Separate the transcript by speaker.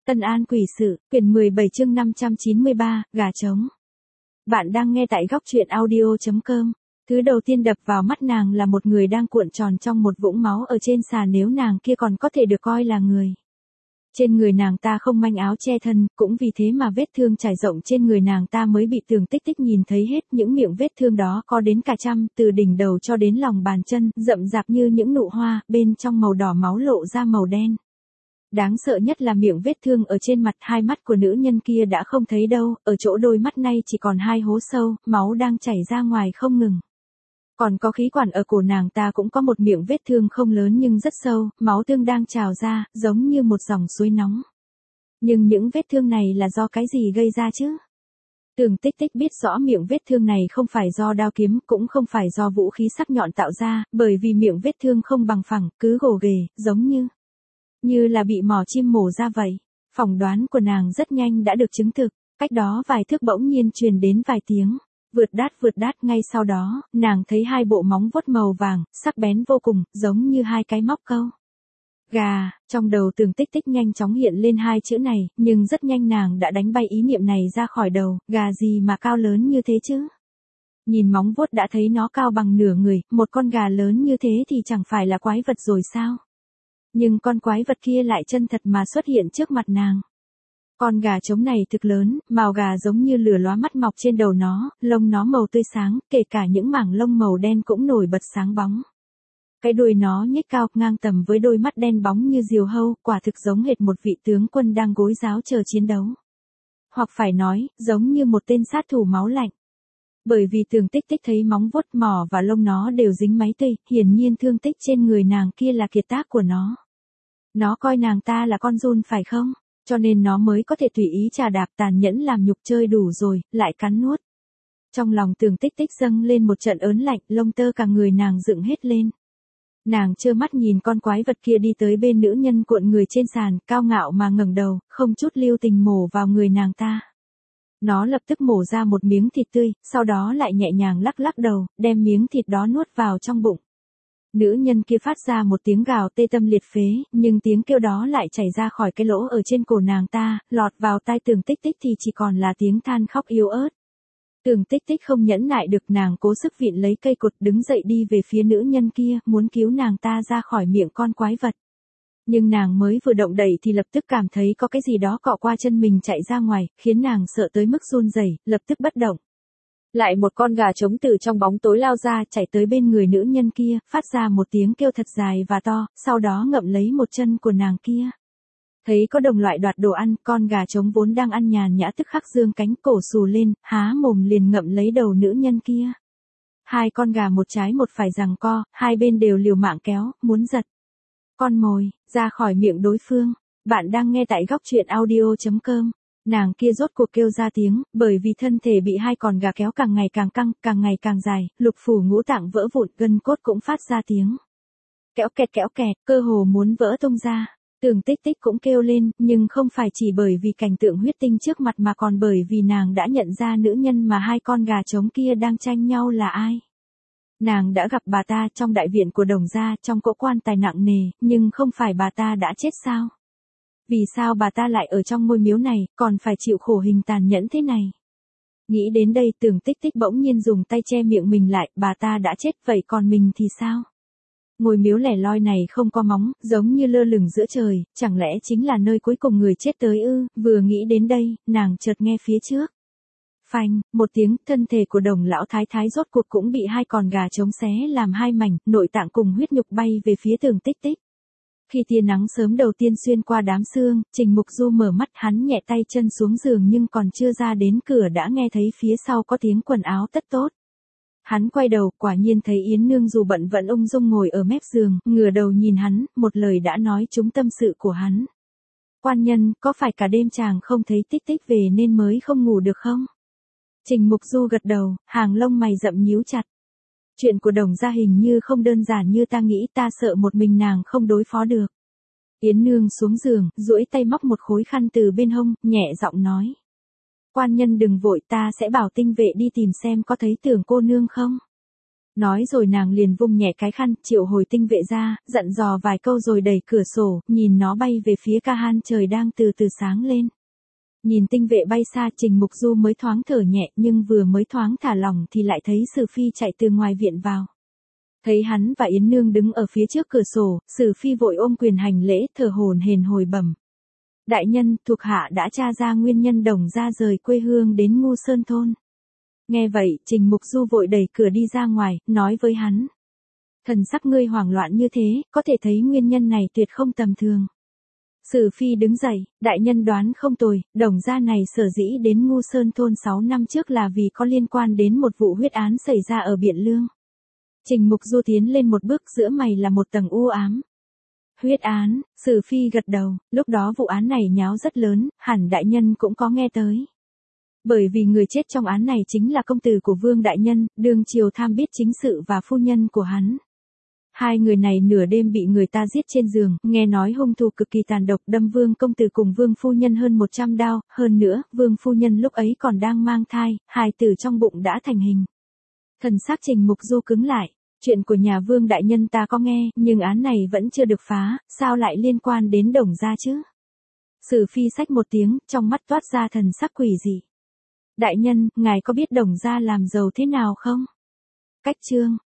Speaker 1: Tân An quỷ sự, quyển 17 chương 593, gà trống. Bạn đang nghe tại góc truyện audio.com. Thứ đầu tiên đập vào mắt nàng là một người đang cuộn tròn trong một vũng máu ở trên sàn, nếu nàng kia còn có thể được coi là người. Trên người nàng ta không manh áo che thân, cũng vì thế mà vết thương trải rộng trên người nàng ta mới bị Tường Tích Tích nhìn thấy hết. Những miệng vết thương đó có đến cả trăm, từ đỉnh đầu cho đến lòng bàn chân, rậm rạp như những nụ hoa, bên trong màu đỏ máu lộ ra màu đen. Đáng sợ nhất là miệng vết thương ở trên mặt, hai mắt của nữ nhân kia đã không thấy đâu, ở chỗ đôi mắt nay chỉ còn hai hố sâu, máu đang chảy ra ngoài không ngừng. Còn có khí quản ở cổ nàng ta cũng có một miệng vết thương không lớn nhưng rất sâu, máu tương đang trào ra, giống như một dòng suối nóng. Nhưng những vết thương này là do cái gì gây ra chứ? Tường Tích Tích biết rõ miệng vết thương này không phải do đao kiếm, cũng không phải do vũ khí sắc nhọn tạo ra, bởi vì miệng vết thương không bằng phẳng, cứ gồ ghề, giống như là bị mỏ chim mổ ra vậy. Phỏng đoán của nàng rất nhanh đã được chứng thực, cách đó vài thước bỗng nhiên truyền đến vài tiếng vượt đát, ngay sau đó, nàng thấy hai bộ móng vuốt màu vàng, sắc bén vô cùng, giống như hai cái móc câu. Gà, trong đầu Tường Tích Tích nhanh chóng hiện lên hai chữ này, nhưng rất nhanh nàng đã đánh bay ý niệm này ra khỏi đầu, gà gì mà cao lớn như thế chứ? Nhìn móng vuốt đã thấy nó cao bằng nửa người, một con gà lớn như thế thì chẳng phải là quái vật rồi sao? Nhưng con quái vật kia lại chân thật mà xuất hiện trước mặt nàng. Con gà trống này thực lớn, mào gà giống như lửa lóa mắt mọc trên đầu nó, lông nó màu tươi sáng, kể cả những mảng lông màu đen cũng nổi bật sáng bóng. Cái đuôi nó nhếch cao ngang tầm với đôi mắt đen bóng như diều hâu, quả thực giống hệt một vị tướng quân đang gối giáo chờ chiến đấu. Hoặc phải nói, giống như một tên sát thủ máu lạnh. Bởi vì Tường Tích Tích thấy móng vuốt, mỏ và lông nó đều dính máy tươi, hiển nhiên thương tích trên người nàng kia là kiệt tác của nó. Nó coi nàng ta là con giun phải không? Cho nên nó mới có thể tùy ý chà đạp, tàn nhẫn làm nhục, chơi đủ rồi, lại cắn nuốt. Trong lòng Tường Tích Tích dâng lên một trận ớn lạnh, lông tơ cả người nàng dựng hết lên. Nàng trơ mắt nhìn con quái vật kia đi tới bên nữ nhân cuộn người trên sàn, cao ngạo mà ngẩng đầu, không chút lưu tình mổ vào người nàng ta. Nó lập tức mổ ra một miếng thịt tươi, sau đó lại nhẹ nhàng lắc lắc đầu, đem miếng thịt đó nuốt vào trong bụng. Nữ nhân kia phát ra một tiếng gào tê tâm liệt phế, nhưng tiếng kêu đó lại chảy ra khỏi cái lỗ ở trên cổ nàng ta, lọt vào tai Tường Tích Tích thì chỉ còn là tiếng than khóc yếu ớt. Tường Tích Tích không nhẫn nại được, nàng cố sức vịn lấy cây cột đứng dậy đi về phía nữ nhân kia, muốn cứu nàng ta ra khỏi miệng con quái vật. Nhưng nàng mới vừa động đậy thì lập tức cảm thấy có cái gì đó cọ qua chân mình chạy ra ngoài, khiến nàng sợ tới mức run rẩy, lập tức bất động. Lại một con gà trống từ trong bóng tối lao ra, chạy tới bên người nữ nhân kia, phát ra một tiếng kêu thật dài và to, sau đó ngậm lấy một chân của nàng kia. Thấy có đồng loại đoạt đồ ăn, con gà trống vốn đang ăn nhàn nhã tức khắc giương cánh, cổ xù lên, há mồm liền ngậm lấy đầu nữ nhân kia. Hai con gà một trái một phải giằng co, hai bên đều liều mạng kéo, muốn giật con mồi ra khỏi miệng đối phương. Bạn đang nghe tại góc truyện audio.com. Nàng kia rốt cuộc kêu ra tiếng, bởi vì thân thể bị hai con gà kéo càng ngày càng căng, càng ngày càng dài, lục phủ ngũ tạng vỡ vụn, gân cốt cũng phát ra tiếng kéo kẹt, cơ hồ muốn vỡ tung ra. Tường Tích Tích cũng kêu lên, nhưng không phải chỉ bởi vì cảnh tượng huyết tinh trước mặt mà còn bởi vì nàng đã nhận ra nữ nhân mà hai con gà trống kia đang tranh nhau là ai. Nàng đã gặp bà ta trong đại viện của Đồng gia, trong cỗ quan tài nặng nề, nhưng không phải bà ta đã chết sao? Vì sao bà ta lại ở trong ngôi miếu này, còn phải chịu khổ hình tàn nhẫn thế này? Nghĩ đến đây, Tường Tích Tích bỗng nhiên dùng tay che miệng mình lại, bà ta đã chết, vậy còn mình thì sao? Ngôi miếu lẻ loi này không có móng, giống như lơ lửng giữa trời, chẳng lẽ chính là nơi cuối cùng người chết tới ư? Vừa nghĩ đến đây, nàng chợt nghe phía trước. Phanh, một tiếng, thân thể của Đồng lão thái thái rốt cuộc cũng bị hai con gà trống xé làm hai mảnh, nội tạng cùng huyết nhục bay về phía Tường Tích Tích. Khi tia nắng sớm đầu tiên xuyên qua đám sương, Trình Mục Du mở mắt, hắn nhẹ tay chân xuống giường nhưng còn chưa ra đến cửa đã nghe thấy phía sau có tiếng quần áo tất tốt. Hắn quay đầu, quả nhiên thấy Yến Nương dù bận vẫn ung dung ngồi ở mép giường, ngửa đầu nhìn hắn, một lời đã nói trúng tâm sự của hắn. Quan nhân, có phải cả đêm chàng không thấy Tích Tích về nên mới không ngủ được không? Trình Mục Du gật đầu, hàng lông mày rậm nhíu chặt. Chuyện của Đồng gia hình như không đơn giản như ta nghĩ, ta sợ một mình nàng không đối phó được. Yến Nương xuống giường, duỗi tay móc một khối khăn từ bên hông, nhẹ giọng nói. Quan nhân đừng vội, ta sẽ bảo tinh vệ đi tìm xem có thấy Tưởng cô nương không. Nói rồi nàng liền vung nhẹ cái khăn, triệu hồi tinh vệ ra, dặn dò vài câu rồi đẩy cửa sổ, nhìn nó bay về phía ca han trời đang từ từ sáng lên. Nhìn tinh vệ bay xa, Trình Mục Du mới thoáng thở nhẹ, nhưng vừa mới thoáng thả lỏng thì lại thấy Sử Phi chạy từ ngoài viện vào. Thấy hắn và Yến Nương đứng ở phía trước cửa sổ, Sử Phi vội ôm quyền hành lễ, thở hổn hển hồi bẩm. Đại nhân, thuộc hạ đã tra ra nguyên nhân Đồng gia rời quê hương đến Ngu Sơn thôn. Nghe vậy, Trình Mục Du vội đẩy cửa đi ra ngoài, nói với hắn. Thần sắc ngươi hoảng loạn như thế, có thể thấy nguyên nhân này tuyệt không tầm thường. Sử Phi đứng dậy, đại nhân đoán không tồi, Đồng gia này sở dĩ đến Ngu Sơn thôn 6 năm trước là vì có liên quan đến một vụ huyết án xảy ra ở Biện Lương. Trình Mục Du tiến lên một bước, giữa mày là một tầng u ám. Huyết án, Sử Phi gật đầu, lúc đó vụ án này nháo rất lớn, hẳn đại nhân cũng có nghe tới. Bởi vì người chết trong án này chính là công tử của Vương đại nhân, đương triều tham biết chính sự và phu nhân của hắn. Hai người này nửa đêm bị người ta giết trên giường, nghe nói hung thủ cực kỳ tàn độc, đâm Vương công tử cùng Vương phu nhân hơn 100 đao, hơn nữa, Vương phu nhân lúc ấy còn đang mang thai, hài tử trong bụng đã thành hình. Thần sắc Trình Mục Du cứng lại, chuyện của nhà Vương đại nhân ta có nghe, nhưng án này vẫn chưa được phá, sao lại liên quan đến Đồng gia chứ? Sử Phi xách một tiếng, trong mắt toát ra thần sắc quỷ dị. Đại nhân, ngài có biết Đồng gia làm giàu thế nào không? Cách chương